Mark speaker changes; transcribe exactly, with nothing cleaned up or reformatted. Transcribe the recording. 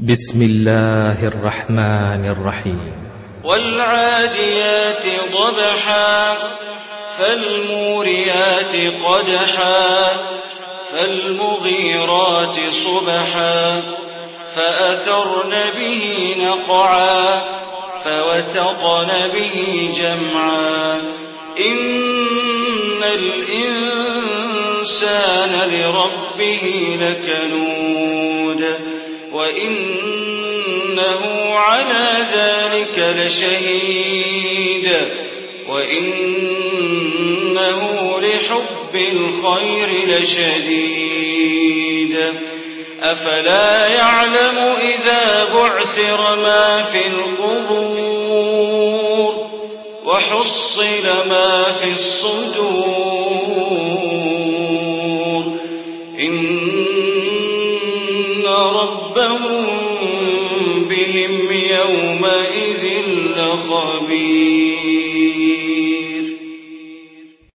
Speaker 1: بسم الله الرحمن الرحيم.
Speaker 2: والعاديات ضبحا فالموريات قدحا فالمغيرات صبحا فأثرن به نقعا فوسطن به جمعا إن الإنسان لربه لكنود وإنه على ذلك لشهيد وإنه لحب الخير لشديد أفلا يعلم إذا بعثر ما في القبور وحصل ما في الصدور إن ربهم بهم يومئذ لخبير.